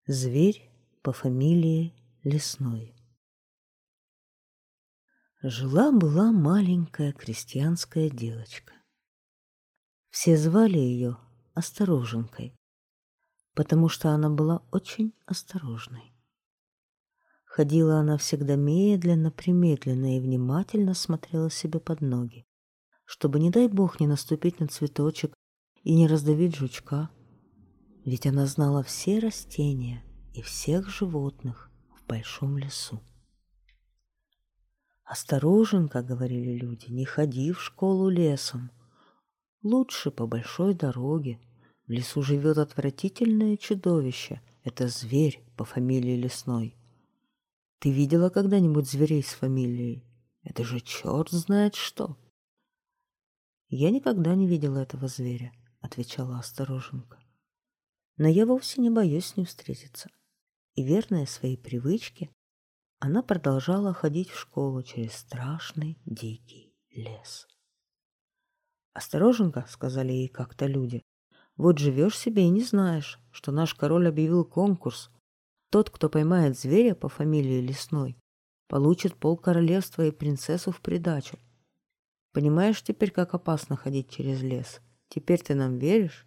Зверь по фамилии Лесной. Жила-была маленькая крестьянская девочка. Все звали ее Остороженкой, потому что она была очень осторожной. Ходила она всегда медленно-примедленно и внимательно смотрела себе под ноги, чтобы, не дай бог, не наступить на цветочек и не раздавить жучка, ведь она знала все растения и всех животных в большом лесу. «Остороженько, — говорили люди, — не ходи в школу лесом. Лучше по большой дороге. В лесу живет отвратительное чудовище. Это зверь по фамилии Лесной. Ты видела когда-нибудь зверей с фамилией? Это же черт знает что!» «Я никогда не видела этого зверя, — отвечала Остороженка. Но я вовсе не боюсь с ним встретиться». И, верная своей привычке, она продолжала ходить в школу через страшный дикий лес. «Остороженько, — сказали ей как-то люди, — вот живешь себе и не знаешь, что наш король объявил конкурс. Тот, кто поймает зверя по фамилии Лесной, получит полкоролевства и принцессу в придачу. Понимаешь теперь, как опасно ходить через лес? Теперь ты нам веришь?»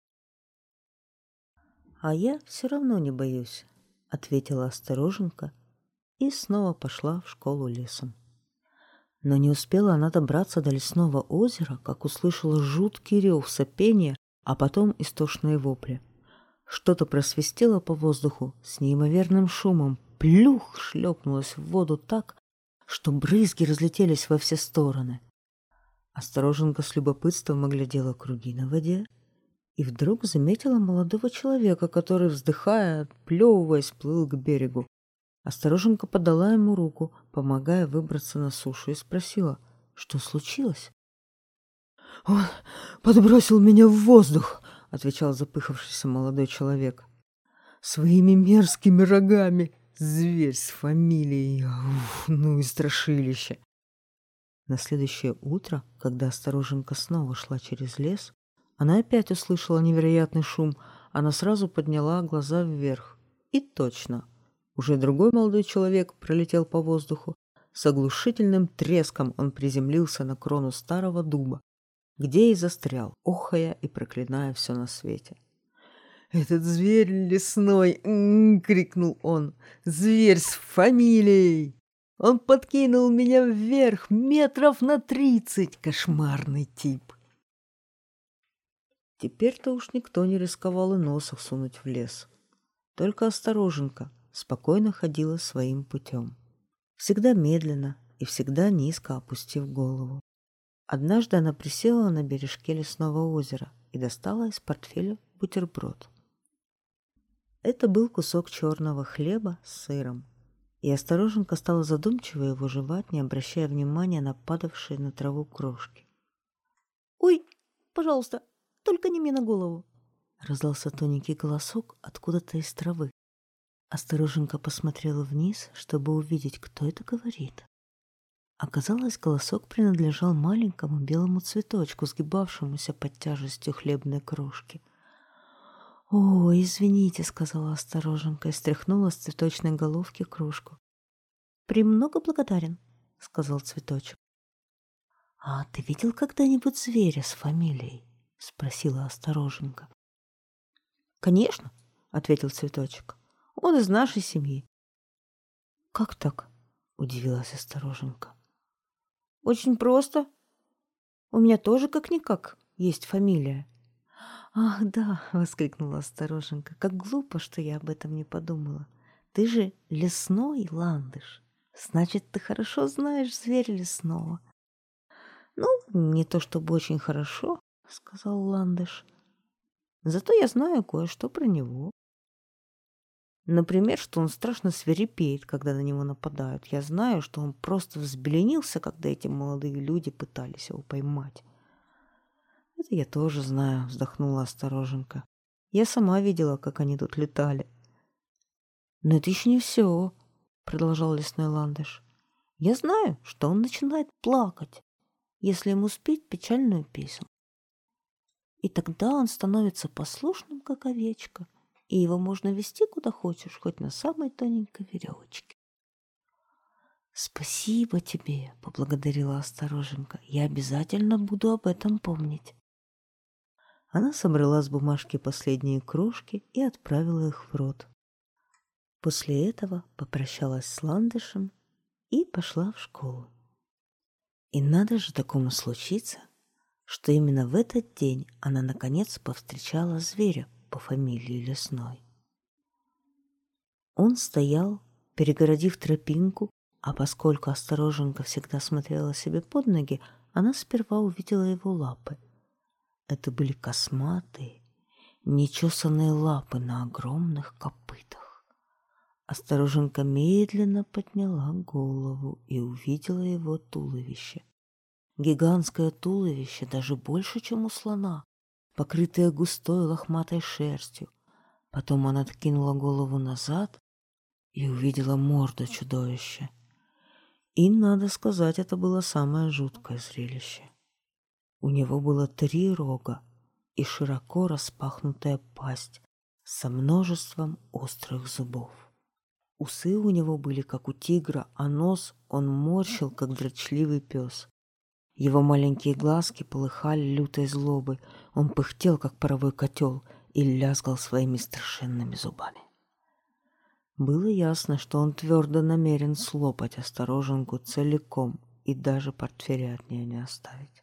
«А я все равно не боюсь, — ответила Остороженка и снова пошла в школу лесом. Но не успела она добраться до лесного озера, как услышала жуткий рев, сопения, а потом истошные вопли. Что-то просвистело по воздуху с неимоверным шумом, плюх шлепнулось в воду так, что брызги разлетелись во все стороны. Остороженка с любопытством оглядела круги на воде и вдруг заметила молодого человека, который, вздыхая, отплевываясь, плыл к берегу. Остороженка подала ему руку, помогая выбраться на сушу, и спросила, что случилось. «Он подбросил меня в воздух, — отвечал запыхавшийся молодой человек, — своими мерзкими рогами. Зверь с фамилией. Уф, ну и страшилище!» На следующее утро, когда Остороженка снова шла через лес, она опять услышала невероятный шум. Она сразу подняла глаза вверх. И точно, уже другой молодой человек пролетел по воздуху. С оглушительным треском он приземлился на крону старого дуба, где и застрял, охая и проклиная все на свете. «Этот зверь лесной! — крикнул он. — Зверь с фамилией! Он подкинул меня вверх метров на 30! Кошмарный тип!» Теперь-то уж никто не рисковал и носа сунуть в лес. Только Остороженка спокойно ходила своим путем, всегда медленно и всегда низко опустив голову. Однажды она присела на бережке лесного озера и достала из портфеля бутерброд. Это был кусок черного хлеба с сыром, и Остороженка стала задумчиво его жевать, не обращая внимания на падавшие на траву крошки. «Ой, пожалуйста, только не мне на голову!» — раздался тоненький голосок откуда-то из травы. Остороженка посмотрела вниз, чтобы увидеть, кто это говорит. Оказалось, голосок принадлежал маленькому белому цветочку, сгибавшемуся под тяжестью хлебной крошки. «О, извините, — сказала Остороженка и стряхнула с цветочной головки крошку. — Премного благодарен, — сказал цветочек. — А ты видел когда-нибудь зверя с фамилией? — спросила Остороженка. — Конечно, — ответил цветочек. — Он из нашей семьи. — Как так? — удивилась Остороженка. — Очень просто. У меня тоже как-никак есть фамилия. «Ах, да!» — воскликнула Остороженка. «Как глупо, что я об этом не подумала. Ты же лесной ландыш. Значит, ты хорошо знаешь зверя лесного». «Ну, не то чтобы очень хорошо, — сказал ландыш. — Зато я знаю кое-что про него. Например, что он страшно свирепеет, когда на него нападают. Я знаю, что он просто взбеленился, когда эти молодые люди пытались его поймать». «Это я тоже знаю, — вздохнула Остороженка. — Я сама видела, как они тут летали». «Но это еще не все, — продолжал лесной ландыш. — Я знаю, что он начинает плакать, если ему спеть печальную песню. И тогда он становится послушным, как овечка, и его можно вести куда хочешь, хоть на самой тоненькой веревочке. «Спасибо тебе», — поблагодарила Остороженька. «Я обязательно буду об этом помнить». Она собрала с бумажки последние крошки и отправила их в рот. После этого попрощалась с Ландышем и пошла в школу. И надо же такому случиться, что именно в этот день она наконец повстречала зверя по фамилии Лесной. Он стоял, перегородив тропинку, а поскольку Остороженька всегда смотрела себе под ноги, она сперва увидела его лапы. Это были косматые, нечесанные лапы на огромных копытах. Остороженька медленно подняла голову и увидела его туловище. Гигантское туловище, даже больше, чем у слона, покрытое густой лохматой шерстью. Потом она откинула голову назад и увидела морду чудовища. И, надо сказать, это было самое жуткое зрелище. У него было 3 рога и широко распахнутая пасть со множеством острых зубов. Усы у него были, как у тигра, а нос он морщил, как дрочливый пес. Его маленькие глазки полыхали лютой злобой, он пыхтел, как паровой котел, и лязгал своими страшенными зубами. Было ясно, что он твердо намерен слопать Остороженьку целиком и даже портфеля от нее не оставить.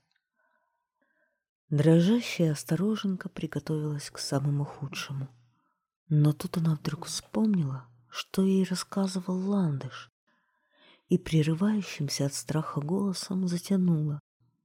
Дрожащая Остороженька приготовилась к самому худшему. Но тут она вдруг вспомнила, что ей рассказывал Ландыш, и прерывающимся от страха голосом затянула.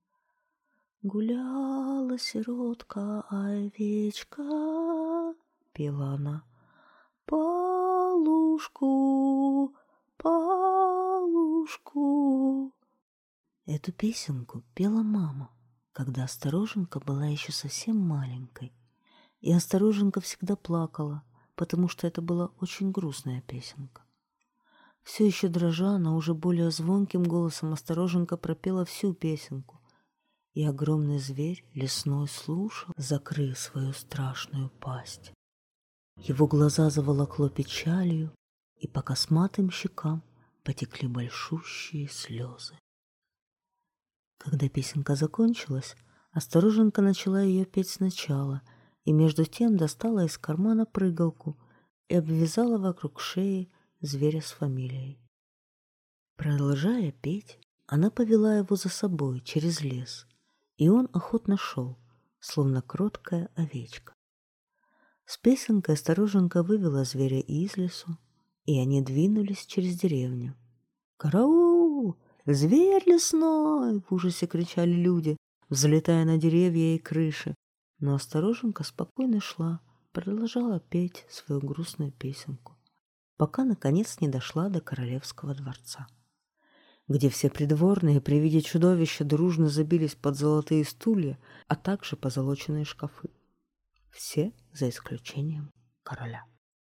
«Гуляла сиротка, овечка», — пела она, — «по лужку, по лужку». Эту песенку пела мама, когда Остороженька была еще совсем маленькой, и Остороженька всегда плакала, потому что это была очень грустная песенка. Все еще дрожа, но уже более звонким голосом Остороженька пропела всю песенку, и огромный зверь лесной слушал, закрыв свою страшную пасть. Его глаза заволокло печалью, и по косматым щекам потекли большущие слезы. Когда песенка закончилась, Остороженька начала ее петь сначала, и между тем достала из кармана прыгалку и обвязала вокруг шеи зверя с фамилией. Продолжая петь, она повела его за собой через лес, и он охотно шел, словно кроткая овечка. С песенкой Остороженька вывела зверя из лесу, и они двинулись через деревню. «Караул! Зверь лесной!» — в ужасе кричали люди, взлетая на деревья и крыши. Но Остороженька спокойно шла, продолжала петь свою грустную песенку, пока, наконец, не дошла до королевского дворца, где все придворные при виде чудовища дружно забились под золотые стулья, а также позолоченные шкафы. Все за исключением короля.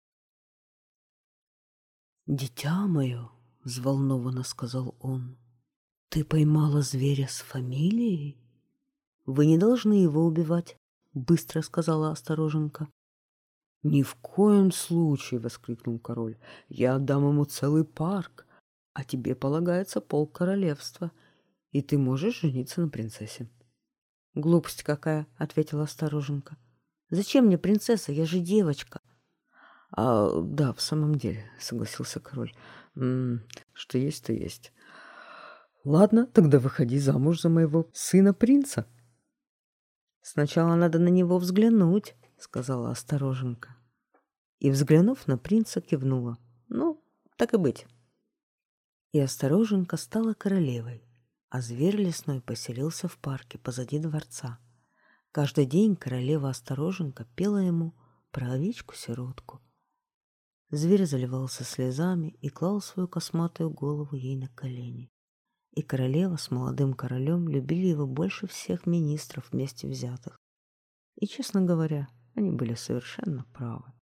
«Дитя мое», — взволнованно сказал он, — «ты поймала зверя с фамилией?» «Вы не должны его убивать», — быстро сказала Остороженька. «Ни в коем случае», — воскликнул король, — «я отдам ему целый парк, а тебе полагается полкоролевства, и ты можешь жениться на принцессе». «Глупость какая», — ответила Остороженька. «Зачем мне принцесса? Я же девочка». Да, в самом деле», — согласился король, — «что есть, то есть. Ладно, тогда выходи замуж за моего сына-принца». «Сначала надо на него взглянуть», — сказала Остороженька. И, взглянув на принца, кивнула. «Ну, так и быть». И Остороженька стала королевой, а зверь лесной поселился в парке позади дворца. Каждый день королева Остороженька пела ему про овечку-сиротку. Зверь заливался слезами и клал свою косматую голову ей на колени. И королева с молодым королем любили его больше всех министров вместе взятых. И, честно говоря, они были совершенно правы.